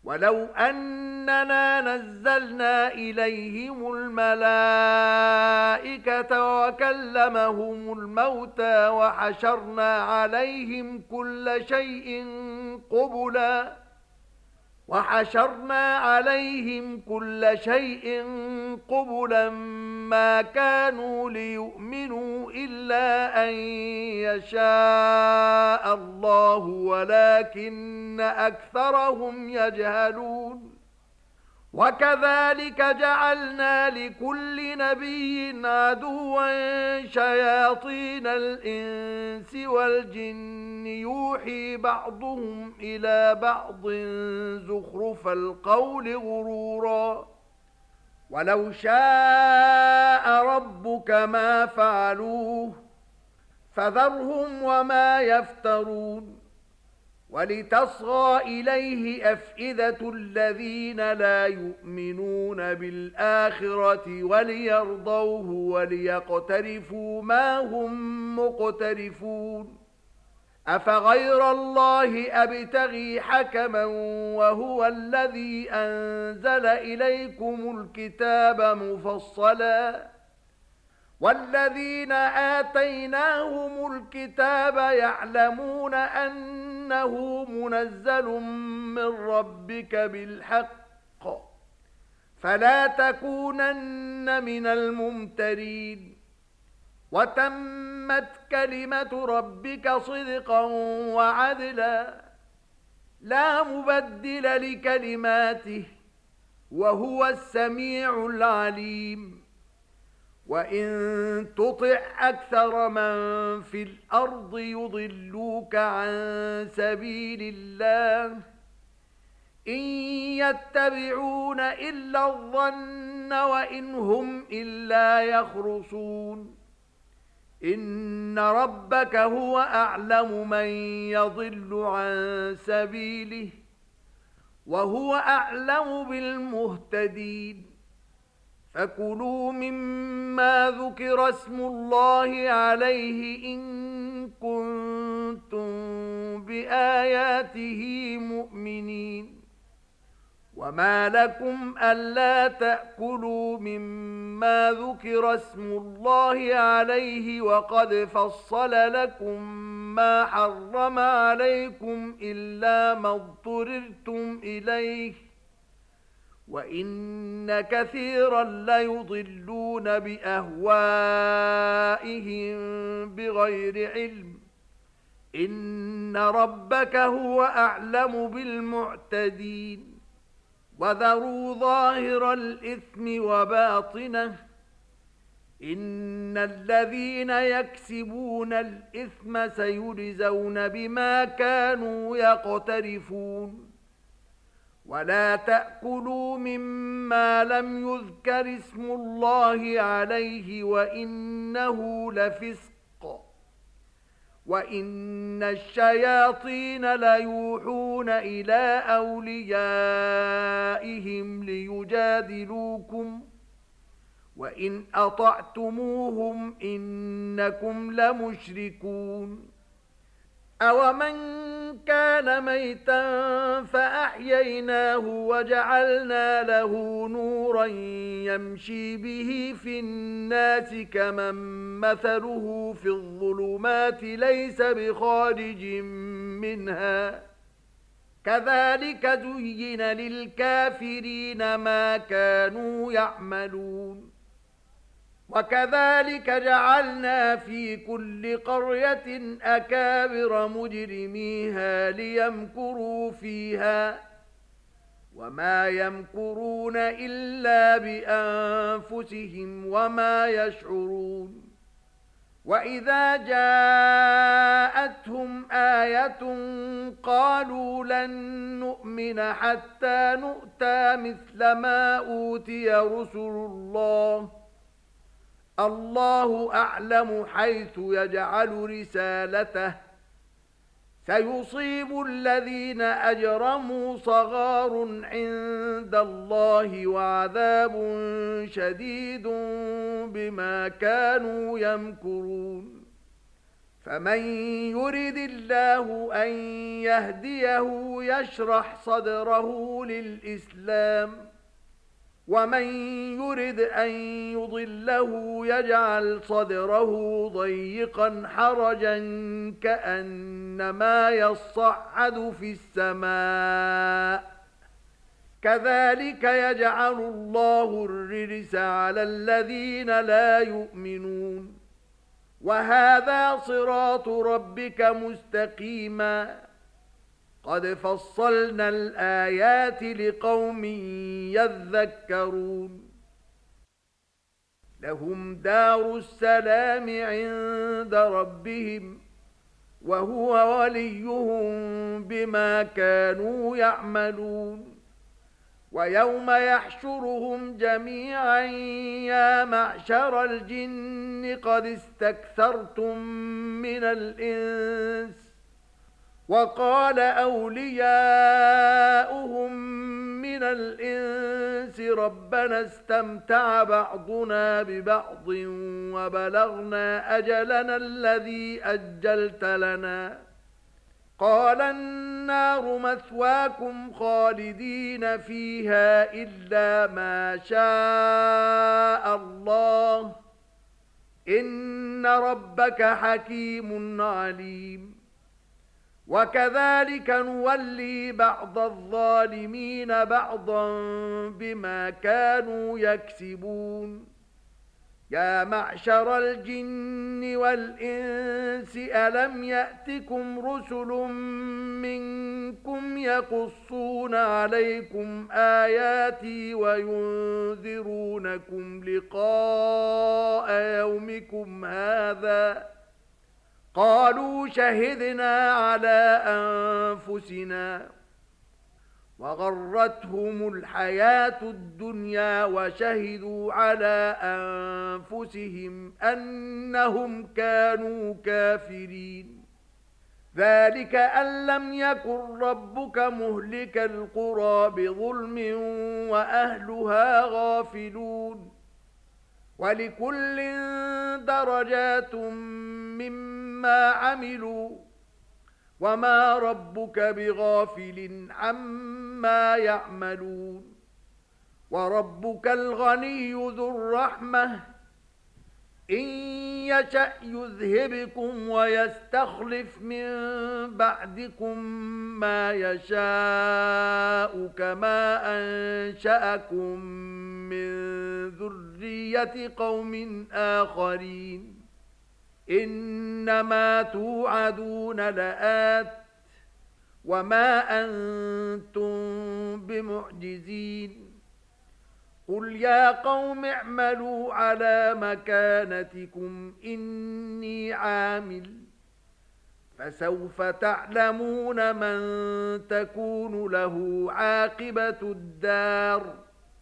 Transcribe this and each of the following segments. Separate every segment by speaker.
Speaker 1: ولو أننا نزلنا إليهم الملائكة وكلمهم الموتى وحشرنا عليهم كل شيء قبلا ما كانوا ليؤمنوا إلا أن يشاء الله ولكن أكثرهم يجهلون. وكذلك جعلنا لكل نبي عدوا شياطين الإنس والجن يوحي بعضهم إلى بعض زخرف القول غرورا ولو شاء ربك ما فعلوه فذرهم وما يفترون. ولتصغى إليه أفئدة الذين لا يؤمنون بالآخرة وليرضوه وليقترفوا ما هم مقترفون. أفغير الله أبتغي حكما وهو الذي أنزل إليكم الكتاب مفصلا والذين آتيناهم الكتاب يعلمون أنه منزل من ربك بالحق فلا تكونن من الممترين. وتمت كلمة ربك صدقا وعدلا لا مبدل لكلماته وهو السميع العليم. وإن تطع أكثر من في الأرض يضلوك عن سبيل الله إن يتبعون إلا الظن وإن هم إلا يخرصون. إن ربك هو أعلم من يضل عن سبيله وهو أعلم بالمهتدين. فكلوا مما ذكر اسم الله عليه إن كنتم بآياته مؤمنين. وما لكم ألا تأكلوا مما ذكر اسم الله عليه وقد فصل لكم ما حرم عليكم إلا ما اضطررتم إليه وإن كثيرا ليضلون بأهوائهم بغير علم. إن ربك هو أعلم بالمعتدين. وذروا ظاهر الإثم وباطنه إن الذين يكسبون الإثم سيجزون بما كانوا يقترفون. ولا تأكلوا مما لم يذكر اسم الله عليه وإنه لفسق وإن الشياطين ليوحون إلى أوليائهم ليجادلوكم وإن أطعتموهم إنكم لمشركون. أَوَمَنْ كَانَ مَيْتًا فَأَحْيَيْنَاهُ وَجَعَلْنَا لَهُ نُورًا يَمْشِي بِهِ فِي النَّاسِ كَمَنْ مَثَلُهُ فِي الظُّلُمَاتِ لَيْسَ بِخَارِجٍ مِنْهَا كَذَلِكَ زُيِّنَ لِلْكَافِرِينَ مَا كَانُوا يَعْمَلُونَ. وكذلك جعلنا في كل قرية أكابر مجرميها ليمكروا فيها وما يمكرون إلا بأنفسهم وما يشعرون. وإذا جاءتهم آية قالوا لن نؤمن حتى نؤتى مثل ما أوتي رسل الله أعلم حيث يجعل رسالته سيصيب الذين أجرموا صغار عند الله وعذاب شديد بما كانوا يمكرون. فمن يرد الله أن يهديه يشرح صدره للإسلام ومن يرد أن يضله يجعل صدره ضيقا حرجا كأنما يصعد في السماء كذلك يجعل الله الرجس على الذين لا يؤمنون وهذا صراط ربك مستقيما قد فصلنا الآيات لقوم يذكرون لهم دار السلام عند ربهم وهو وليهم بما كانوا يعملون ويوم يحشرهم جميعا يا معشر الجن قد استكثرتم من الإنس وقال أولياؤهم من الإنس ربنا استمتع بعضنا ببعض وبلغنا أجلنا الذي أجلت لنا قال النار مثواكم خالدين فيها إلا ما شاء الله إن ربك حكيم عليم وكذلك نولي بعض الظالمين بعضا بما كانوا يكسبون يا معشر الجن والإنس ألم يأتكم رسل منكم يقصون عليكم آياتي وينذرونكم لقاء يومكم هذا قالوا شهدنا على أنفسنا وغرتهم الحياة الدنيا وشهدوا على أنفسهم أنهم كانوا كافرين ذلك أن لم يكن ربك مهلك القرى بظلم وأهلها غافلون ولكل درجات مما عملوا وما ربك بغافل عما يعملون وربك الغني ذو الرحمة إن يشأ يذهبكم ويستخلف من بعدكم ما يشاء كما أنشأكم من ذرية قوم آخرين إنما توعدون لآت وما أنتم بمعجزين قل يا قوم اعملوا على مكانتكم إني عامل فسوف تعلمون من تكون له عاقبة الدار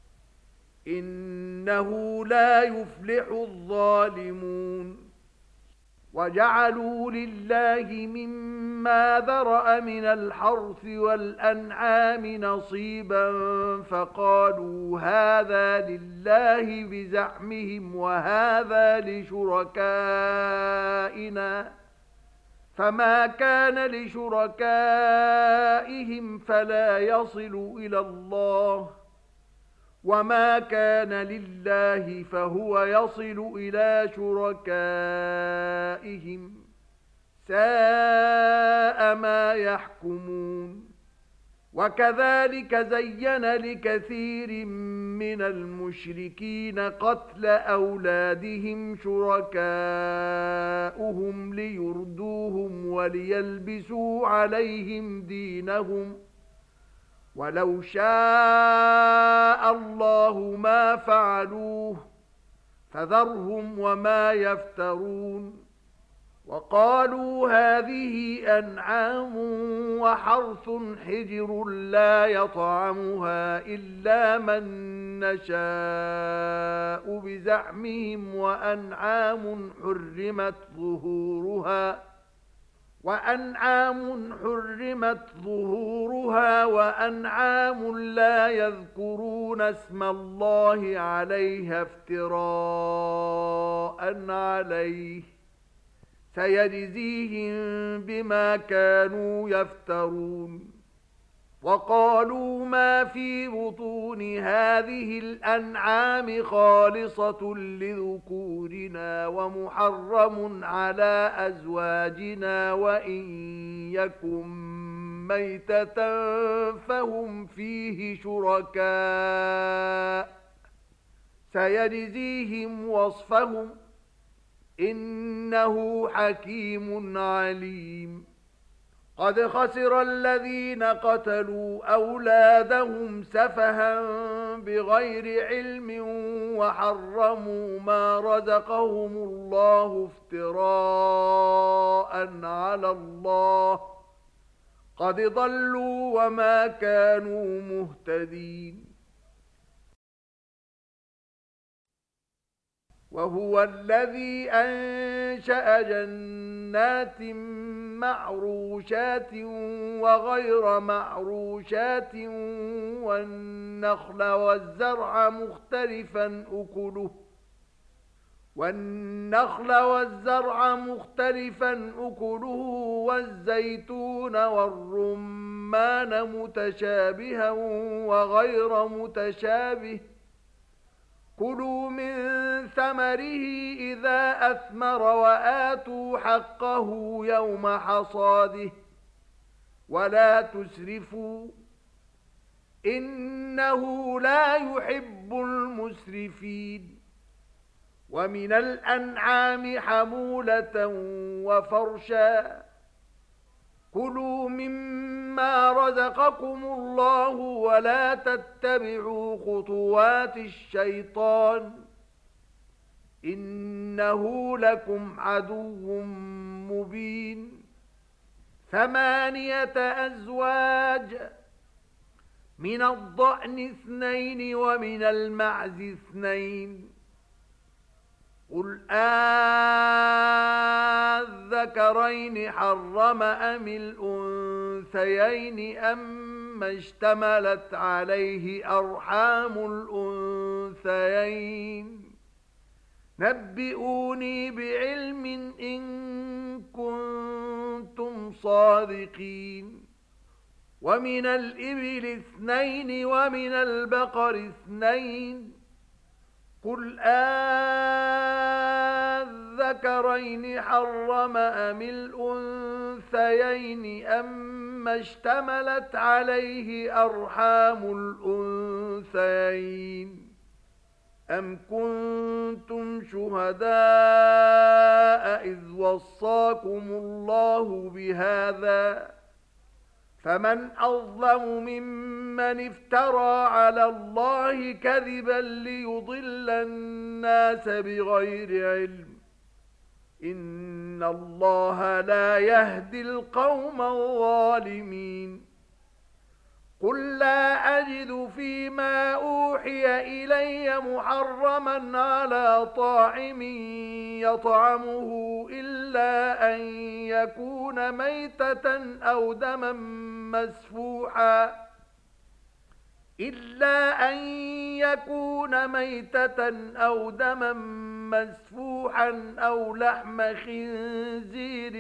Speaker 1: إنه لا يفلح الظالمون وجعلوا لله مما ذرأ من الحرث والأنعام نصيبا فقالوا هذا لله بزعمهم وهذا لشركائنا فما كان لشركائهم فلا يصل إلى الله وما كان لله فهو يصل إلى شركائهم ساء ما يحكمون وكذلك زين لكثير من المشركين قتل أولادهم شركاؤهم ليردوهم وليلبسوا عليهم دينهم ولو شاء الله ما فعلوه فذرهم وما يفترون وقالوا هذه أنعام وحرث حجر لا يطعمها إلا من نشاء بزعمهم وأنعام حرمت ظهورها وأنعام لا يذكرون اسم الله عليها افتراء عليه سيجزيهم بما كانوا يفترون وقالوا ما في بطون هذه الأنعام خالصة لذكورنا ومحرم على أزواجنا وإن يكن ميتة فهم فيه شركاء سيجزيهم وصفهم إنه حكيم عليم قد خسر الذين قتلوا أولادهم سفها بغير علم وحرموا ما رزقهم الله افتراء على الله قد ضلوا وما كانوا مهتدين وهو الذي أنشأ جنات معروشات وغير معروشات والنخل والزرع مختلفا أكله والزيتون والرمان متشابها وغير متشابه كلوا من ثمره إذا أثمر وآتوا حقه يوم حصاده ولا تسرفوا إنه لا يحب المسرفين ومن الأنعام حمولة وفرشا كلوا مما رزقكم الله ولا تتبعوا خطوات الشيطان إنه لكم عدو مبين 8 أزواج من الضأن 2 ومن المعز 2 قل أذكرين حرم أم الأنثيين أما اشتملت عليه أرحام الأنثيين نبئوني بعلم إن كنتم صادقين ومن الإبل 2 ومن البقر 2 قل أذكرين حرم أم الأنثيين أما اشتملت عليه أرحام الأنثيين أم كنتم شهداء إذ وصاكم الله بهذا فمن أظلم ممن افترى على الله كذبا ليضل الناس بغير علم إن الله لا يهدي القوم الظالمين قل لا أجد فيما أوحي إلي محرما على طاعم يطعمه إلا أن يكون ميتة أو دما مسفوحا أو لحم خنزير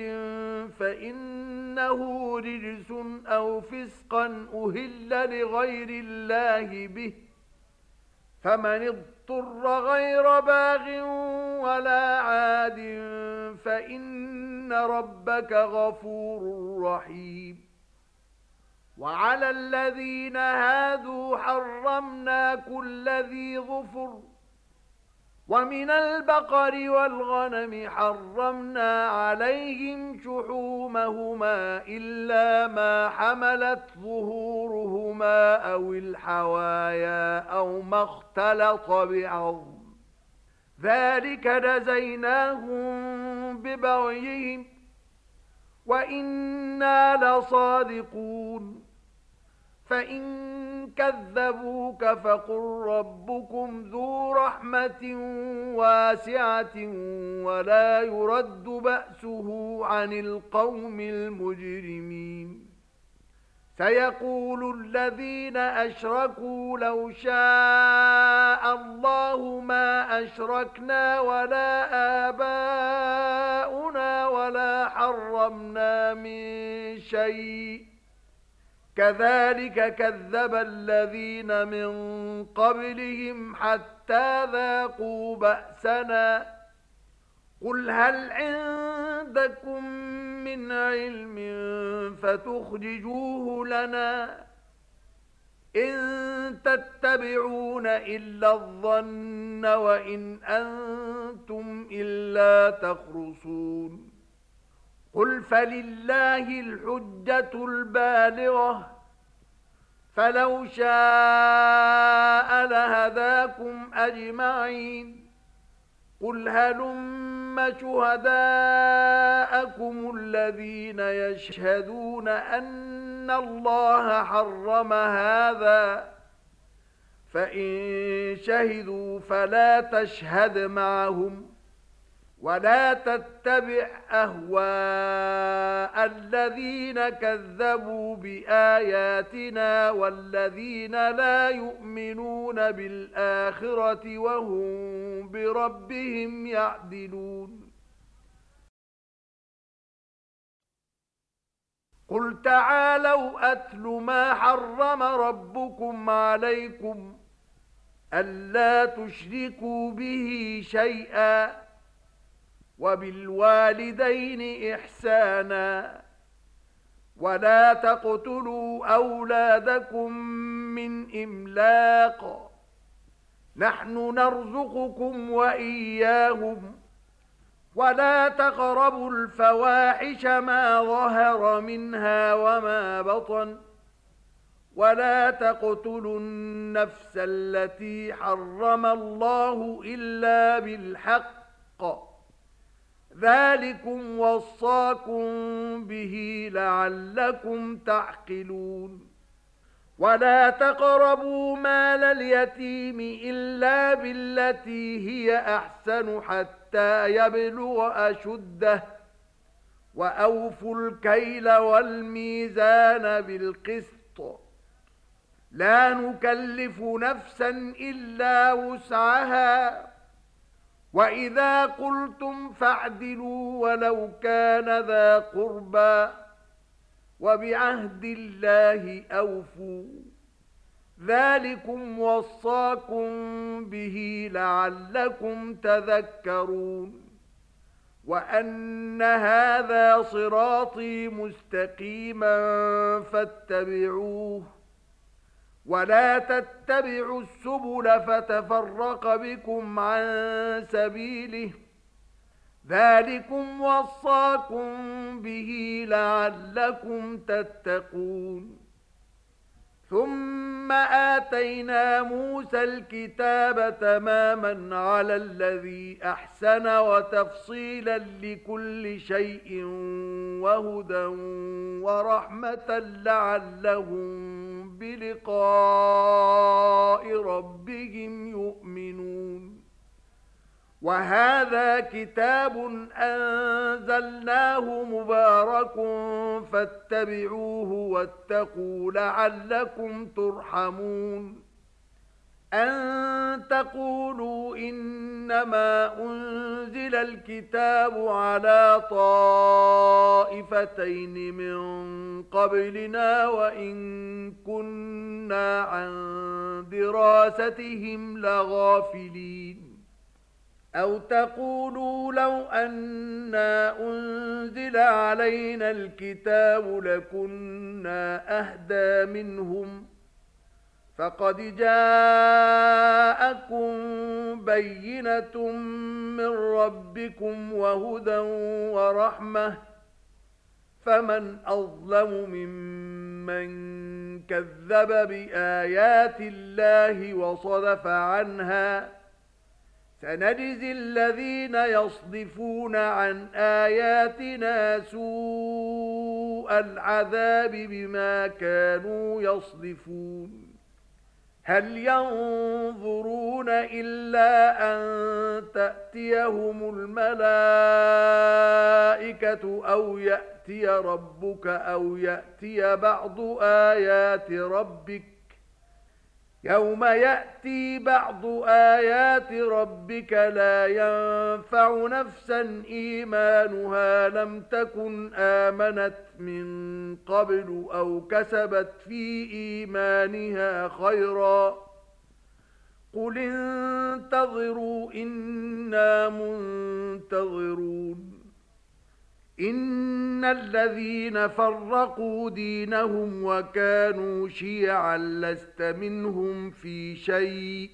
Speaker 1: فإنه رجس أو فسقا أهل لغير الله به فمن اضطر غير باغ ولا عاد فإن ربك غفور رحيم وعلى الذين هادوا حرمنا كل ذي ظفر ومن البقر والغنم حرمنا عليهم شحومهما إلا ما حملت ظهورهما أو الحوايا أو ما اختلط بعظم ذلك جزيناهم ببغيهم وإنا لصادقون فإن كذبوك فقل ربكم ذو رحمة واسعة ولا يرد بأسه عن القوم المجرمين سيقول الذين أشركوا لو شاء الله ما أشركنا ولا آباؤنا ولا حرمنا من شيء كذلك كذب الذين من قبلهم حتى ذاقوا بأسنا قل هل عندكم من علم فتخرجوه لنا إن تتبعون إلا الظن وإن أنتم إلا تخرصون قل فلله الحجة البالغة فلو شاء لهداكم أجمعين قل هلم شهداءكم الذين يشهدون أن الله حرم هذا فإن شهدوا فلا تشهد معهم ولا تتبع أهواء الذين كذبوا بآياتنا والذين لا يؤمنون بالآخرة وهم بربهم يعدلون قل تعالوا أتل ما حرم ربكم عليكم ألا تشركوا به شيئا وبالوالدين إحسانا ولا تقتلوا أولادكم من إملاق نحن نرزقكم وإياهم ولا تقربوا الفواحش ما ظهر منها وما بطن ولا تقتلوا النفس التي حرم الله إلا بالحق ذلكم وصاكم به لعلكم تعقلون ولا تقربوا مال اليتيم إلا بالتي هي أحسن حتى يبلغ أشده وأوفوا الكيل والميزان بالقسط لا نكلف نفسا إلا وسعها وَإِذَا قُلْتُمْ فَاعْدِلُوا وَلَوْ كَانَ ذَا قُرْبَى وَبِعَهْدِ اللَّهِ أَوْفُوا ذَلِكُمْ وَصَّاكُمْ بِهِ لَعَلَّكُمْ تَذَكَّرُونَ وَأَنَّ هَذَا صِرَاطِي مُسْتَقِيمًا فَاتَّبِعُوهُ ولا تتبعوا السبل فتفرق بكم عن سبيله ذلكم وصاكم به لعلكم تتقون ثم آتينا موسى الكتاب تماما على الذي أحسن وتفصيلا لكل شيء وهدى ورحمة لعلهم بلقاء ربهم يؤمنون وهذا كتاب أنزلناه مبارك فاتبعوه واتقوا لعلكم ترحمون أن تقولوا إنما أنزل الكتاب على طائفتين من قبلنا وإن كنا عن دراستهم لغافلين أو تقولوا لو أنا أنزل علينا الكتاب لكنا أهدى منهم فقد جاءكم بينة من ربكم وهدى ورحمة فمن أظلم ممن كذب بآيات الله وصدف عنها سنجزي الذين يصدفون عن آياتنا سوء العذاب بما كانوا يصدفون هل ينظرون إلا أن تأتيهم الملائكة أو يأتي ربك أو يأتي بعض آيات ربك يوم يأتي بعض آيات ربك لا ينفع نفسا إيمانها لم تكن آمنت من قبل أو كسبت في إيمانها خيرا قل انتظروا إنا منتظرون إن الذين فرقوا دينهم وكانوا شيعا لست منهم في شيء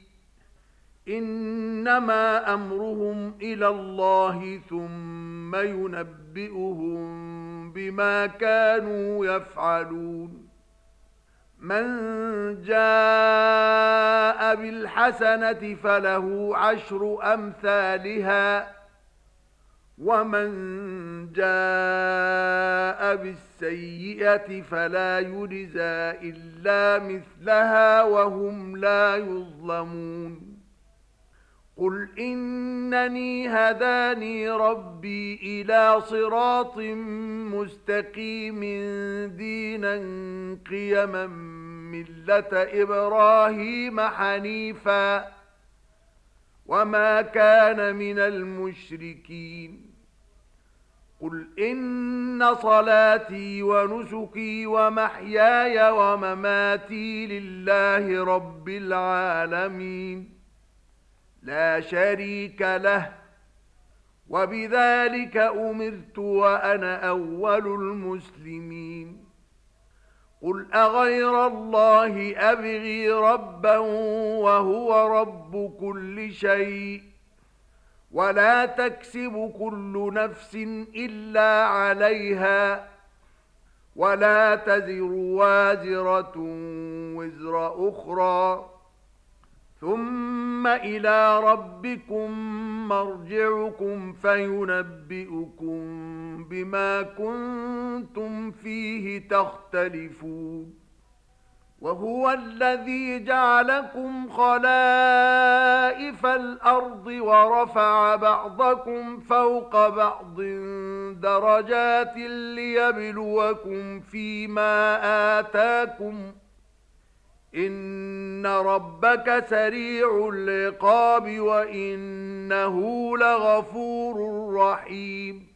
Speaker 1: إنما أمرهم إلى الله ثم ينبئهم بما كانوا يفعلون من جاء بالحسنة فله عشر أمثالها ومن جاء بالسيئة فلا يجزى إلا مثلها وهم لا يظلمون قل إنني هداني ربي إلى صراط مستقيم دينا قيما ملة إبراهيم حنيفا وما كان من المشركين قل إن صلاتي ونسكي ومحياي ومماتي لله رب العالمين لا شريك له وبذلك أمرت وأنا أول المسلمين قل أغير الله أبغي ربا وهو رب كل شيء ولا تكسب كل نفس إلا عليها ولا تزر وازرة وزر أخرى ثم إلى ربكم مرجعكم فينبئكم بما كنتم فيه تختلفون وهو الذي جعلكم خلائف الأرض ورفع بعضكم فوق بعض درجات ليبلوكم فيما آتاكم إن ربك سريع العقاب وإنه لغفور رحيم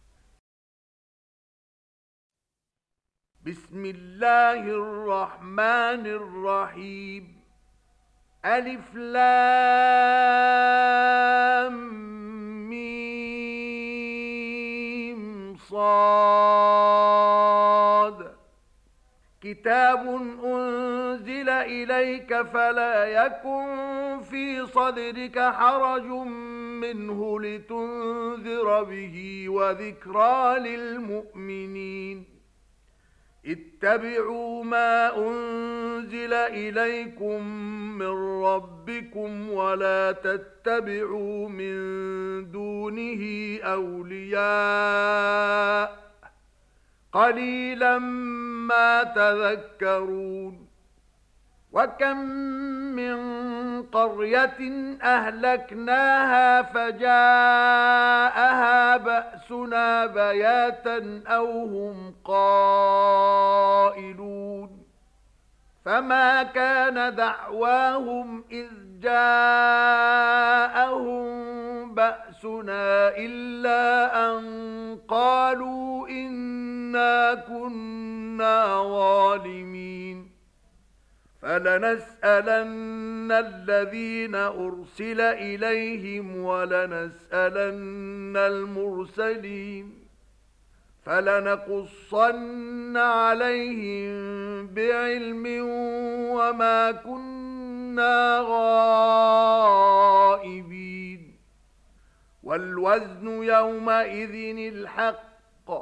Speaker 1: بسم الله الرحمن الرحيم ألف لام ميم صاد كتاب أنزل إليك فلا يكن في صدرك حرج منه لتنذر به وذكرى للمؤمنين اتبعوا ما أنزل إليكم من ربكم ولا تتبعوا من دونه أولياء قليلا ما تذكرون وكم من قرية أهلكناها فجاءها بأسنا بياتا أو هم قائلون فما كان دعواهم إذ جاءهم بأسنا إلا أن قالوا إنا كنا ظالمين فلنسألن الذين أرسل إليهم ولنسألن المرسلين فلنقصن عليهم بعلم وما كنا غائبين والوزن يومئذ الحق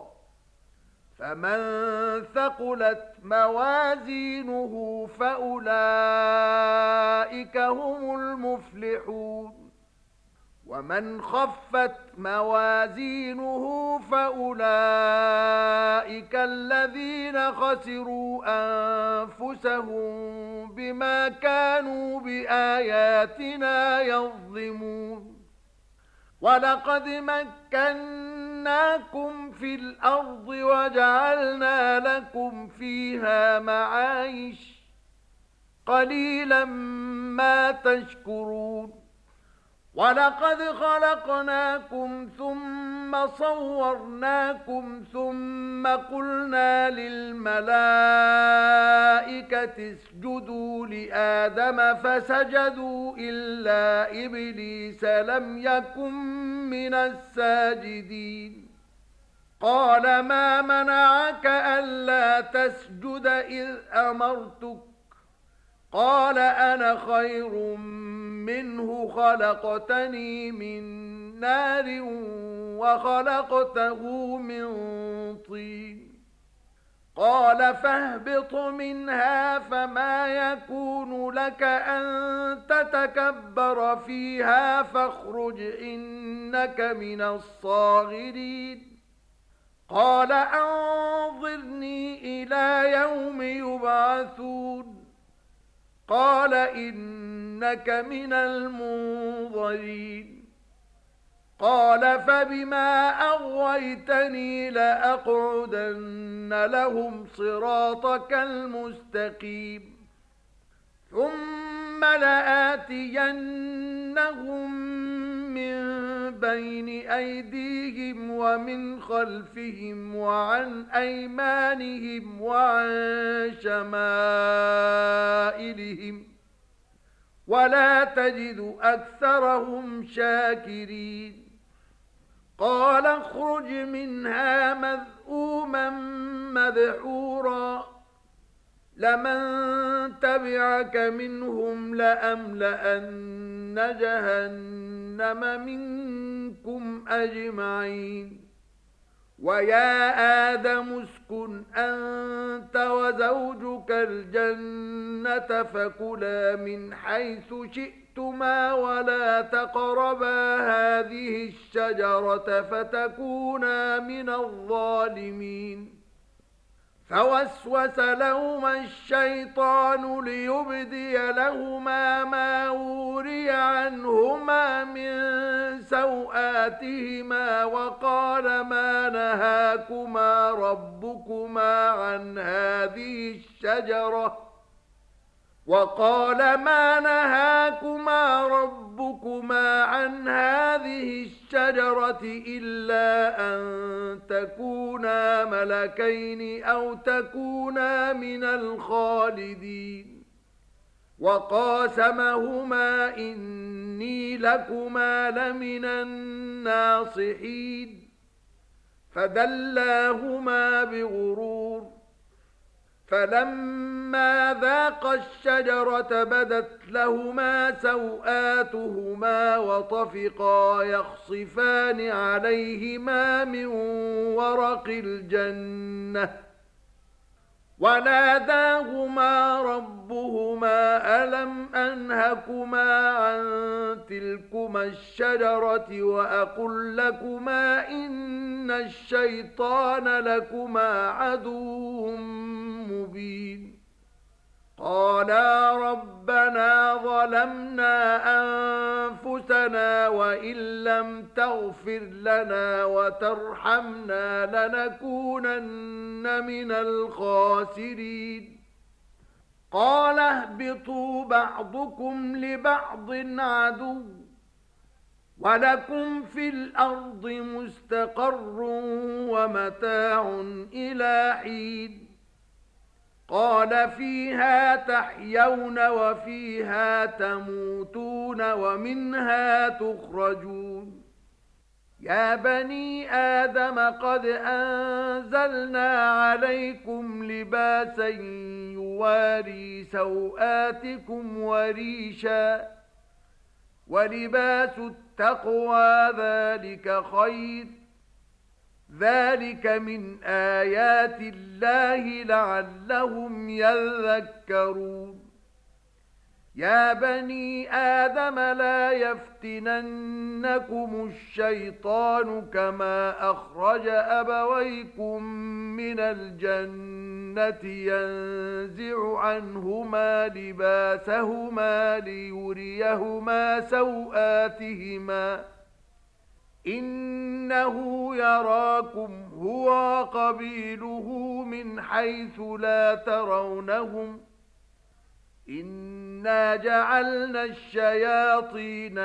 Speaker 1: فمن ثقلت موازينه فأولئك هم المفلحون ومن خفت موازينه فأولئك الذين خسروا أنفسهم بما كانوا بآياتنا يظلمون ولقد مكناكم في الأرض وجعلنا لكم فيها معايش قليلا ما تشكرون ولقد خلقناكم ثم صورناكم ثم قلنا للملائكة اسجدوا لآدم فسجدوا إلا إبليس لم يكن من الساجدين قال ما منعك ألا تسجد إذ أمرتك قال أنا خير منه خلقتني من نار وخلقته من طين قال فاهبط منها فما يكون لك أن تتكبر فيها فاخرج إنك من الصاغرين قال أنظرني إلى يوم يبعثون قال إنك من المنظرين قال فبما أغويتني لأقعدن لهم صراطك المستقيم ثم لآتينهم من بين أيديهم ومن خلفهم وعن أيمانهم وعن شمائلهم ولا تجد أكثرهم شاكرين قال اخرج منها مذءوما مدحورا لمن تبعك منهم لأملأن جهنم منكم أجمعين ويا آدم اسكن أنت وزوجك الجنة فكلا من حيث شئتما ولا تقربا هذه الشجرة فتكونا من الظالمين فوسوس لهما الشيطان ليبدي لهما ما وري عنهما من سوآتهما وقال ما نهاكما ربكما عن هذه الشجرة إلا أن تكونا ملكين أو تكونا من الخالدين وقاسمهما إني لكما لمن الناصحين فدلاهما بغرور فلما ذاقا الشجرة بدت لهما سوآتهما وطفقا يخصفان عليهما من ورق الجنة وناداهما ربهما ألم أنهكما عن تلكما الشجرة وأقل لكما إن الشيطان لكما عدو مبين قالا ربنا ظلمنا أنفسنا وإن لم تغفر لنا وترحمنا لنكونن من الخاسرين قال اهبطوا بعضكم لبعض عدو ولكم في الأرض مستقر ومتاع إلى حين قال فيها تحيون وفيها تموتون ومنها تخرجون يا بني آدم قد أنزلنا عليكم لباسا يواري سوآتكم وريشا ولباس التقوى ذلك خير ذلك من آيات الله لعلهم يذكرون يا بني آدم لا يفتننكم الشيطان كما أخرج أبويكم من الجنة ينزع عنهما لباسهما ليريهما سوآتهما إنه يراكم هو وقبيله من حيث لا ترونهم إنا جعلنا الشياطين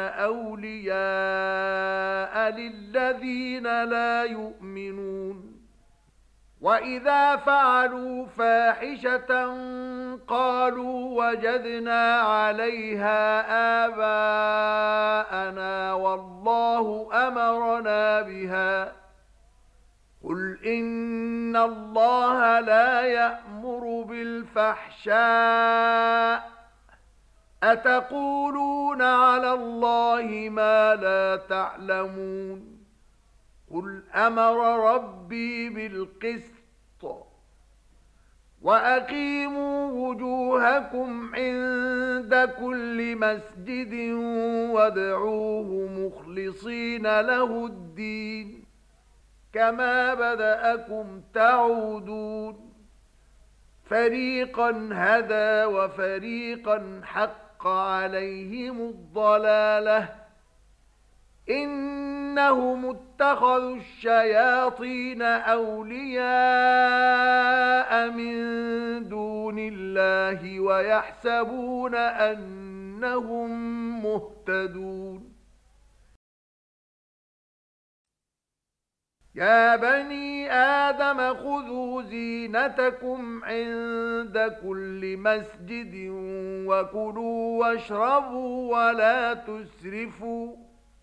Speaker 1: أولياء للذين لا يؤمنون وإذا فعلوا فاحشة قالوا وجدنا عليها آباءنا والله أمرنا بها قل إن الله لا يأمر بالفحشاء أتقولون على الله ما لا تعلمون قل أمر ربي بالقسط وأقيموا وجوهكم عند كل مسجد وادعوه مخلصين له الدين كما بدأكم تعودون فريقا هدى وفريقا حق عليهم الضلالة إنهم اتخذوا الشياطين أولياء من دون الله ويحسبون أنهم مهتدون يا بني آدم خذوا زينتكم عند كل مسجد وكلوا واشربوا ولا تسرفوا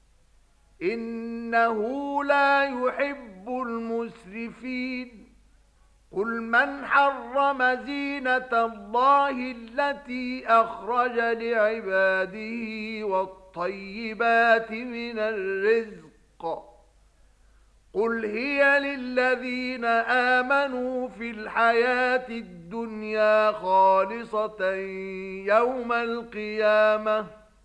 Speaker 1: إنه لا يحب المسرفين قل من حرم زينة الله التي أخرج لعباده والطيبات من الرزق قل هي للذين آمنوا في الحياة الدنيا خالصة يوم القيامة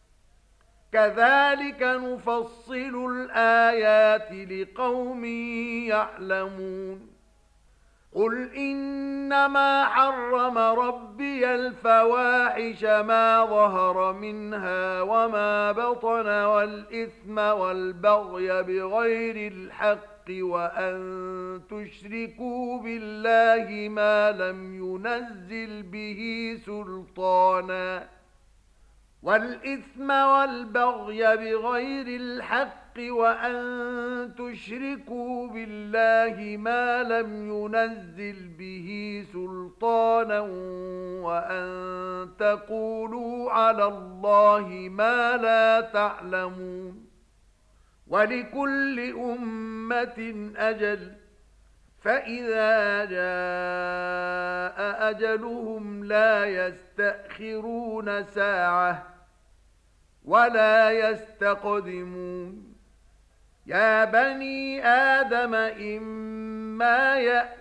Speaker 1: كذلك نفصل الآيات لقوم يعلمون قل إنما حرم ربي الفواحش ما ظهر منها وما بطن والإثم والبغي بغير الحق وأن تشركوا بالله ما لم ينزل به سلطانا والإثم والبغي بغير الحق وأن تشركوا بالله ما لم ينزل به سلطانا وأن تقولوا على الله ما لا تعلمون ولكل أمة أجل فإذا جاء أجلهم لا يستأخرون ساعة ولا يستقدمون يا بني آدم إما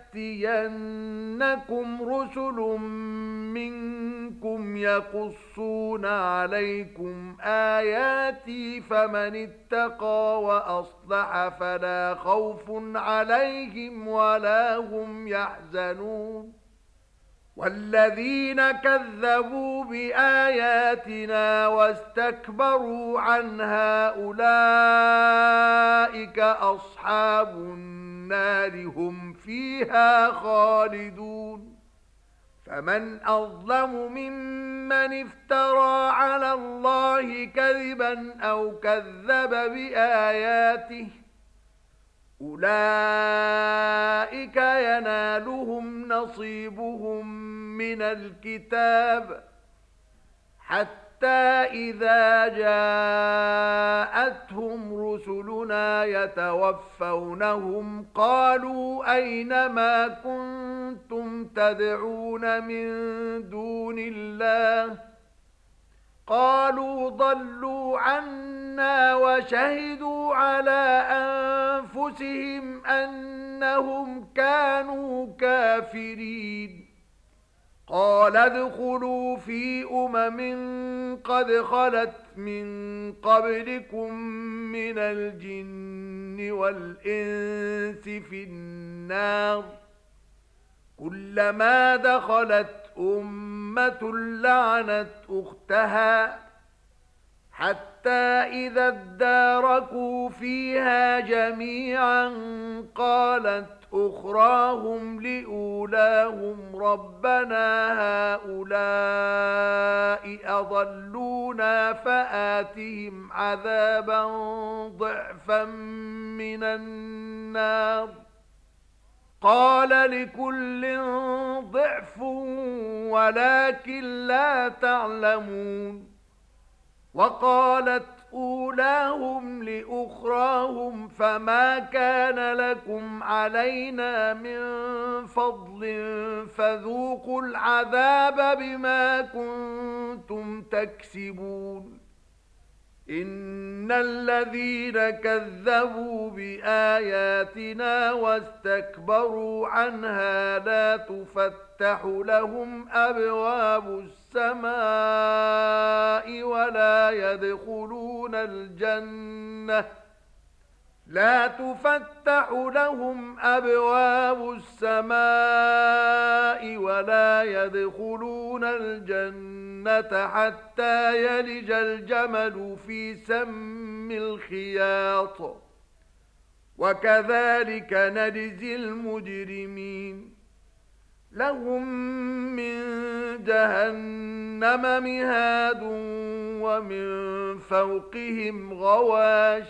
Speaker 1: يأتينكم رسل منكم يقصون عليكم آياتي فمن اتقى وأصلح فلا خوف عليهم ولا هم يحزنون والذين كذبوا بآياتنا واستكبروا عنها أولئك أصحاب النار هم فيها خالدون فمن أظلم ممن افترى على الله كذبا أو كذب بآياته أولئك ينالهم نصيبهم من الكتاب حتى إذا جاءتهم رسلنا يتوفونهم قالوا أين ما كنتم تدعون من دون الله قالوا ضلوا عنا وشهدوا على أنفسهم أنهم كانوا كافرين قال ادخلوا في قد خلت من قبلكم من الجن والإنس في النار كلما دخلت أمة لعنت أختها حتى إذا اداركوا فيها جميعا قالت أخراهم لأولاهم ربنا هؤلاء أضلونا فآتهم عذابا ضعفا من النار قال لكل ضعف ولكن لا تعلمون وقالت أولاهم لأخراهم فما كان لكم علينا من فضل فذوقوا العذاب بما كنتم تكسبون إن الذين كذبوا بآياتنا واستكبروا عنها لا تفتح لهم أبواب السماء لا تفتح لهم أبواب السماء ولا يدخلون الجنة حتى يلج الجمل في سم الخياط وكذلك نجزي المجرمين لهم من جهنم مهاد ومن فوقهم غواش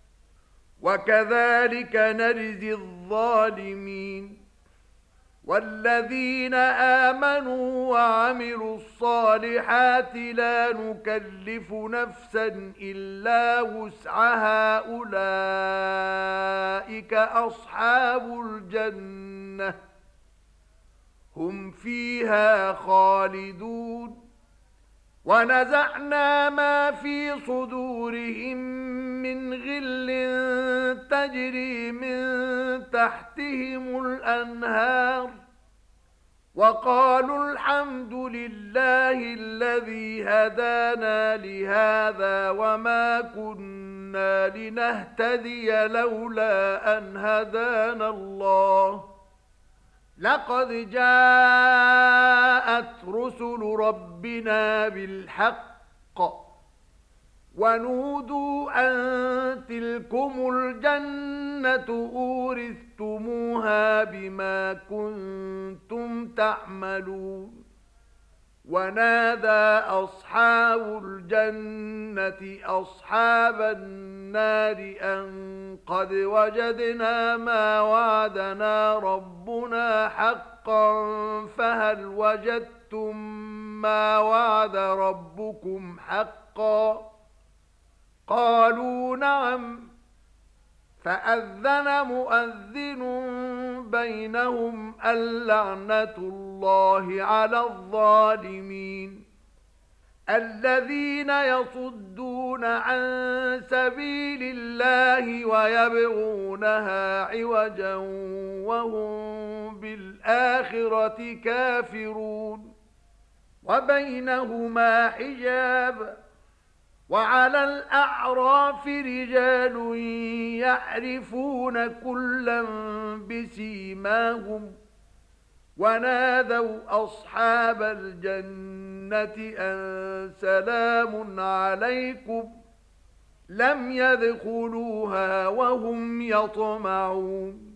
Speaker 1: وكذلك نجزي الظالمين والذين آمنوا وعملوا الصالحات لا نكلف نفسا إلا وسعها أولئك أصحاب الجنة هم فيها خالدون ونزعنا ما في صدورهم من غل تجري من تحتهم الأنهار وقالوا الحمد لله الذي هدانا لهذا وما كنا لنهتدي لولا أن هدانا الله لقد جاءت رسل ربنا بالحق ونودوا أن تلكم الجنة أورثتموها بما كنتم تعملون ونادى أصحاب الجنة أصحاب النار أن قد وجدنا ما وعدنا ربنا حقا فهل وجدتم ما وعد ربكم حقا قالوا نعم فأذن مؤذن بينهم اللعنة الله على الظالمين الذين يصدون عن سبيل الله ويبغونها عوجا وهم بالآخرة كافرون وبينهما حجاب وعلى الأعراف رجال يعرفون كلا بسيماهم ونادوا أصحاب الجنة أن سلام عليكم لم يدخلوها وهم يطمعون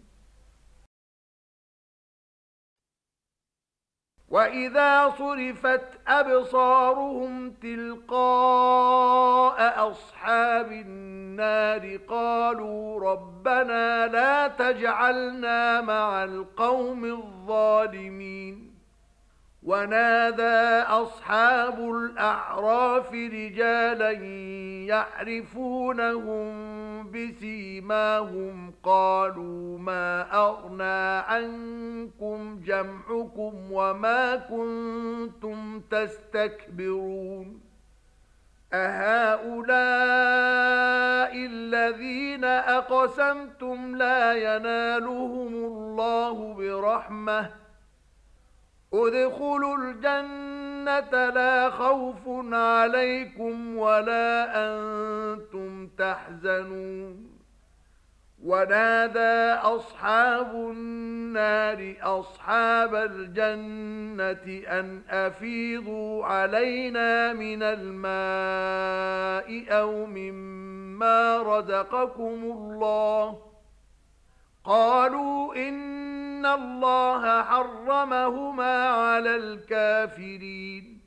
Speaker 1: وإذا صرفت أبصارهم تلقاء أصحاب النار قالوا ربنا لا تجعلنا مع القوم الظالمين ونادى أصحاب الأعراف رجالا يعرفونهم بسيماهم قالوا ما أغنى عنكم جمعكم وما كنتم تستكبرون أهؤلاء الذين أقسمتم لا ينالهم الله برحمة ادخلوا الجنة لا خوف عليكم ولا أنتم تحزنون ونادى أصحاب النار أصحاب الجنة أن أفيضوا علينا من الماء أو مما رزقكم الله قالوا إن الله حرمهما على الكافرين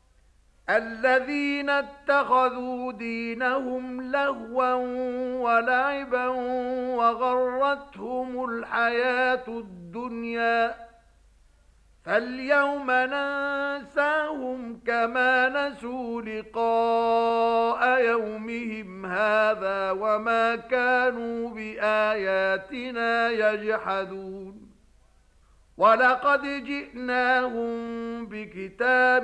Speaker 1: الذين اتخذوا دينهم لهوا ولعبا وغرتهم الحياة الدنيا فاليوم ننساهم كما نسوا لقاء يومهم هذا وما كانوا بآياتنا يجحدون ولقد جئناهم بكتاب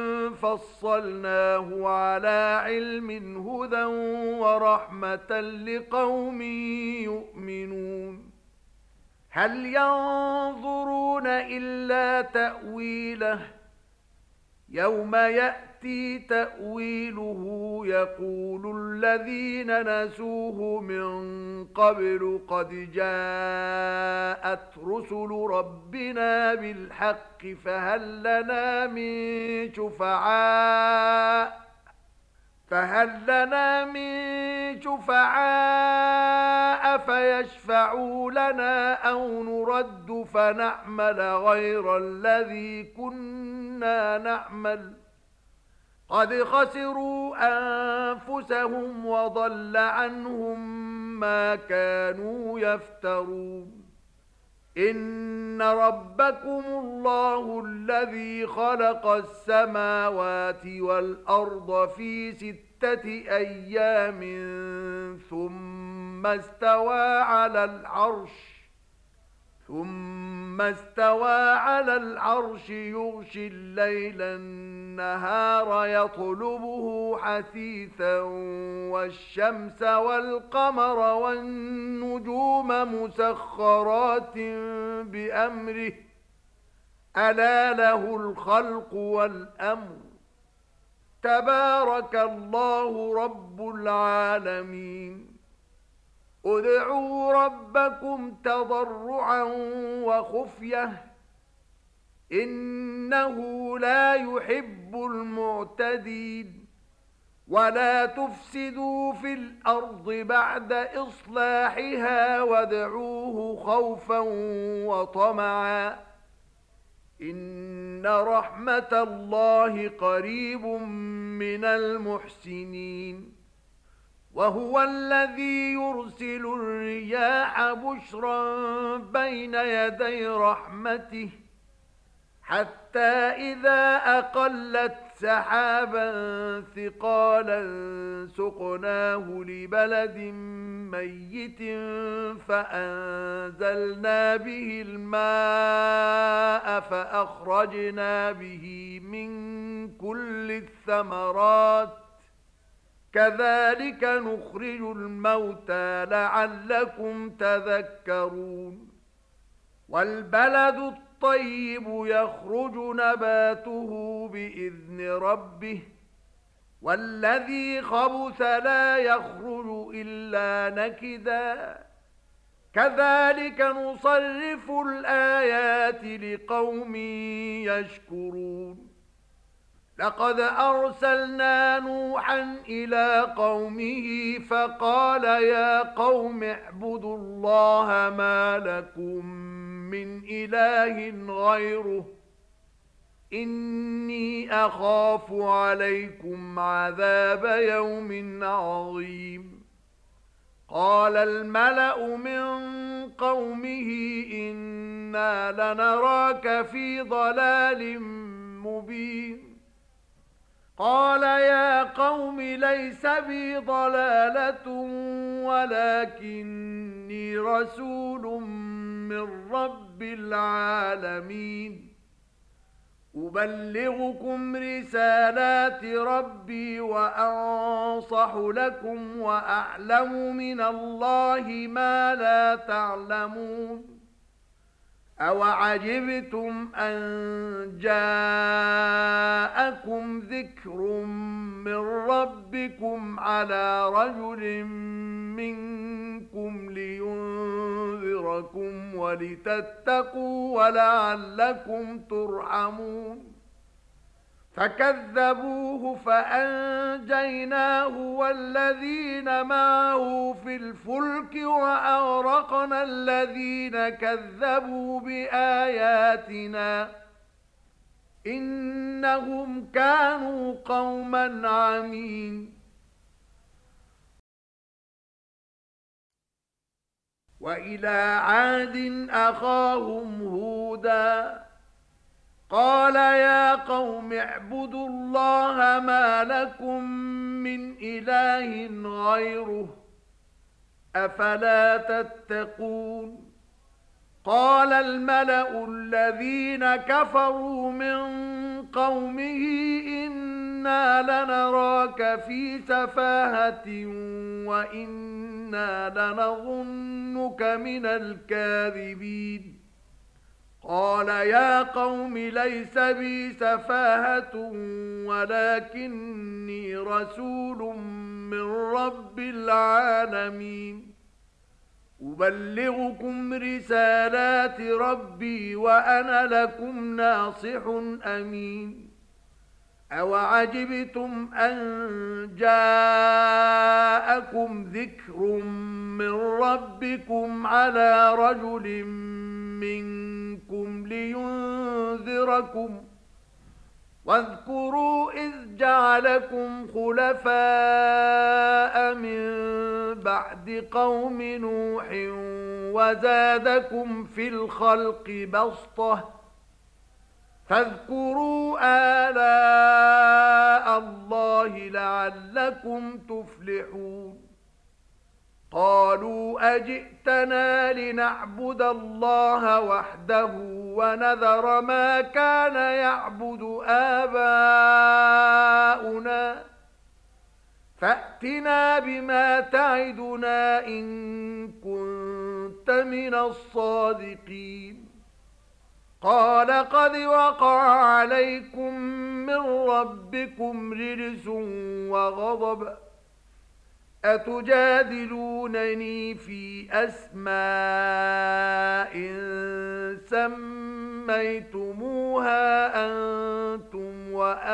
Speaker 1: فصلناه على علم هدى ورحمة لقوم يؤمنون هل ينظرون إلا تأويله يوم يأتي تأويله يقول الذين نسوه من قبل قد جاءت رسل ربنا بالحق فهل لنا من شفعاء فيشفعوا لنا أو نرد فنعمل غير الذي كنا نعمل قد خسروا أنفسهم وضل عنهم ما كانوا يفترون إن ربكم الله الذي خلق السماوات والأرض في 6 أيام ثم استوى على العرش يغشي الليل النهار يطلبه حثيثا والشمس والقمر والنجوم مسخرات بأمره ألا له الخلق والأمر تبارك الله رب العالمين ادعوا ربكم تضرعا وخفية إنه لا يحب المعتدين ولا تفسدوا في الأرض بعد إصلاحها وادعوه خوفا وطمعا إن رحمة الله قريب من المحسنين وهو الذي يرسل الرياح بشرا بين يدي رحمته حتى إذا أقلت سحابا ثقالا سقناه لبلد ميت فأنزلنا به الماء فأخرجنا به من كل الثمرات كذلك نخرج الموتى لعلكم تذكرون والبلد الطيب يخرج نباته بإذن ربه والذي خبث لا يخرج إلا نكدا كذلك نصرف الآيات لقوم يشكرون لقد أرسلنا نوحا إلى قومه فقال يا قوم اعبدوا الله ما لكم من إله غيره إني أخاف عليكم عذاب يوم عظيم قال الملأ من قومه إنا لنراك في ضلال مبين قال يا قوم ليس بي ضلالة ولكني رسول من رب العالمين أبلغكم رسالات ربي وأنصح لكم وأعلم من الله ما لا تعلمون أَوَعَجِبْتُمْ أَنْ جَاءَكُمْ ذِكْرٌ مِّنْ رَبِّكُمْ عَلَى رَجُلٍ مِّنْكُمْ لِيُنْذِرَكُمْ وَلِتَتَّقُوا وَلَعَلَّكُمْ تُرْحَمُونَ فَكَذَّبُوهُ فَأَنْجَيْنَاهُ وَالَّذِينَ مَعَهُ فِي الْفُلْكِ وَأَغْرَقْنَا الَّذِينَ كَذَّبُوا بِآيَاتِنَا إِنَّهُمْ كَانُوا قَوْمًا عَمِينَ وَإِلَى عَادٍ أَخَاهُمْ هُودًا قال يا قوم اعبدوا الله ما لكم من إله غيره أفلا تتقون قال الملأ الذين كفروا من قومه إنا لنراك في سفاهة وإنا لنظنك من الكاذبين قال يا قوم ليس بي سفاهة ولكني رسول من رب العالمين أبلغكم رسالات ربي وأنا لكم ناصح أمين أوعجبتم أن جاءكم ذكر من ربكم على رجل منكم لينذركم واذكروا إذ جعلكم خلفاء من بعد قوم نوح وزادكم في الخلق بسطة فاذكروا آلاء الله لعلكم تفلحون قالوا أجئتنا لنعبد الله وحده ونذر ما كان يعبد آباؤنا فأتنا بما تعدنا إن كنت من الصادقين قال قد وقع عليكم من ربكم رجس وغضب أتجادلونني في أسماء سميتموها أنتم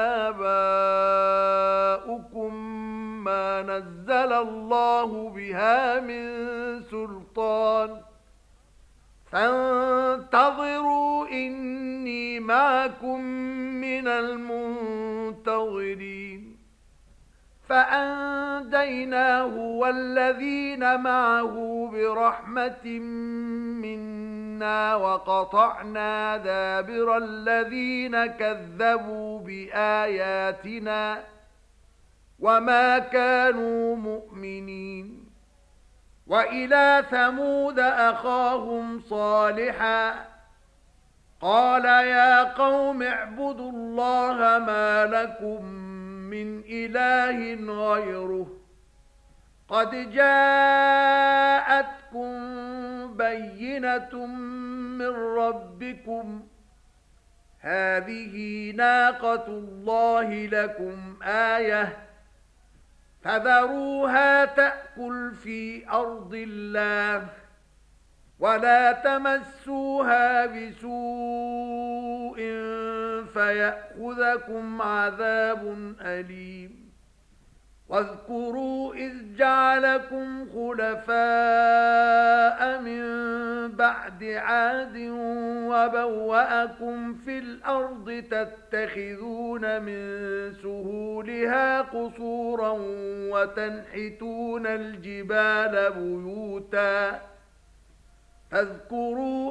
Speaker 1: وآباؤكم ما نزل الله بها من سلطان فانتظروا إني معكم من المنتظرين فأنجيناه والذين معه برحمة منا وقطعنا دابر الذين كذبوا بآياتنا وما كانوا مؤمنين وإلى ثمود أخاهم صالحا قال يا قوم اعبدوا الله ما لكم من إله غيره قد جاءتكم بينة من ربكم هذه ناقة الله لكم آية فذروها تأكل في أرض الله ولا تمسوها بسوء فيأخذكم عذاب أليم واذكروا إذ جعلكم خلفاء من بعد عاد وبوأكم في الأرض تتخذون من سهولها قصورا وتنحتون الجبال بيوتا فاذكروا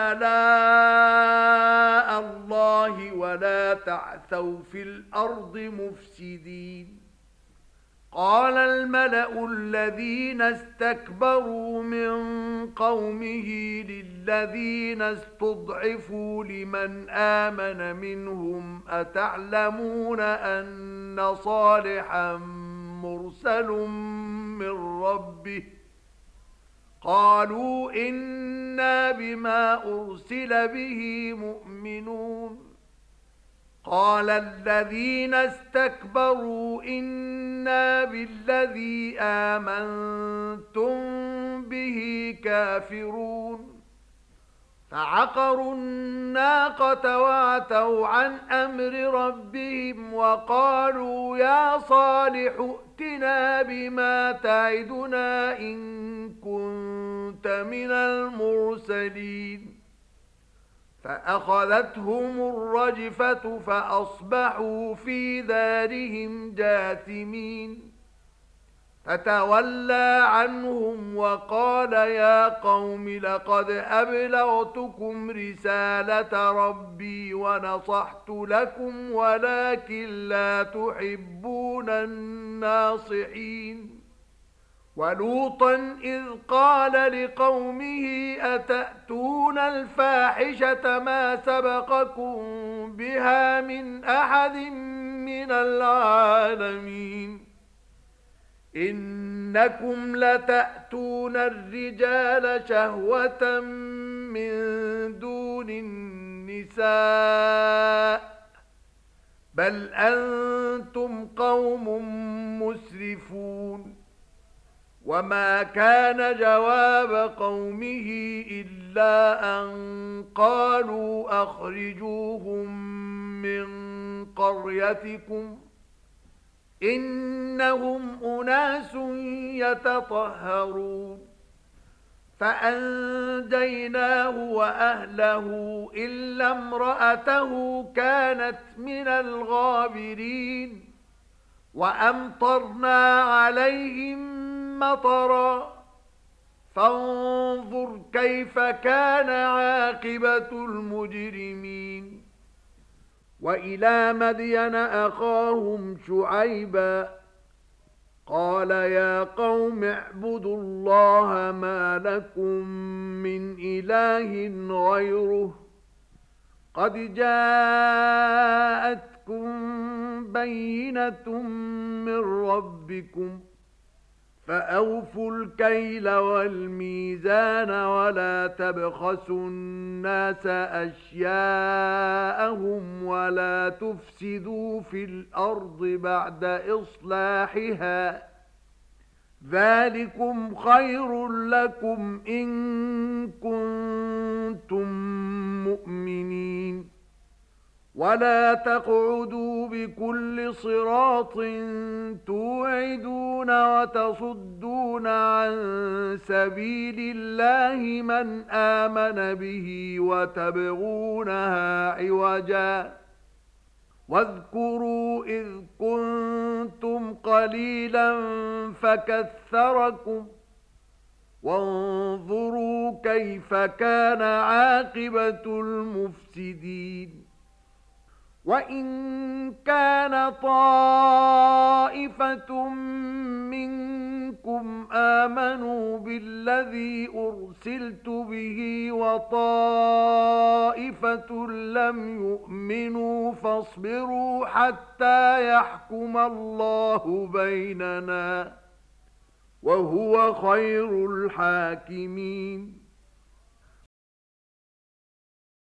Speaker 1: آلاء الله ولا تعثوا في الأرض مفسدين قال الملأ الذين استكبروا من قومه للذين استضعفوا لمن آمن منهم أتعلمون أن صالحا مرسل من ربه قالوا إنا بما أرسل به مؤمنون قال الذين استكبروا إنا بالذي آمنتم به كافرون فعقروا الناقة وعتوا عن أمر ربهم وقالوا يا صالح ائتنا بما تعدنا إن كنت من المرسلين فأخذتهم الرجفة فأصبحوا في دارهم جاثمين فتولى عنهم وقال يا قوم لقد أبلغتكم رسالة ربي ونصحت لكم ولكن لا تحبون الناصحين ولوطا إذ قال لقومه أتأتون الفاحشة ما سبقكم بها من أحد من العالمين إنكم لتأتون الرجال شهوة من دون النساء بل أنتم قوم مسرفون وما كان جواب قومه إلا أن قالوا أخرجوهم من قريتكم إنهم أناس يتطهرون فأنجيناه وأهله إلا امرأته كانت من الغابرين وأمطرنا عليهم مطرا فانظر كيف كان عاقبة المجرمين وإلى مدين أخاهم شعيبا قال يا قوم اعبدوا الله ما لكم من إله غيره قد جاءتكم بينة من ربكم فأوفوا الكيل والميزان ولا تبخسوا الناس أشياءهم ولا تفسدوا في الأرض بعد إصلاحها ذلكم خير لكم إن كنتم مؤمنين ولا تقعدوا بكل صراط توعدون وتصدون عن سبيل الله من آمن به وتبغونها عوجا واذكروا إذ كنتم قليلا فكثركم وانظروا كيف كان عاقبة المفسدين وَإِن كَانَ طَائِفَةٌ مِّنكُمْ آمَنُوا بِالَّذِي أُرْسِلْتُ بِهِ وَطَائِفَةٌ لَّمْ يُؤْمِنُوا فاصبروا حَتَّى يَحْكُمَ اللَّهُ بَيْنَنَا وَهُوَ خَيْرُ الْحَاكِمِينَ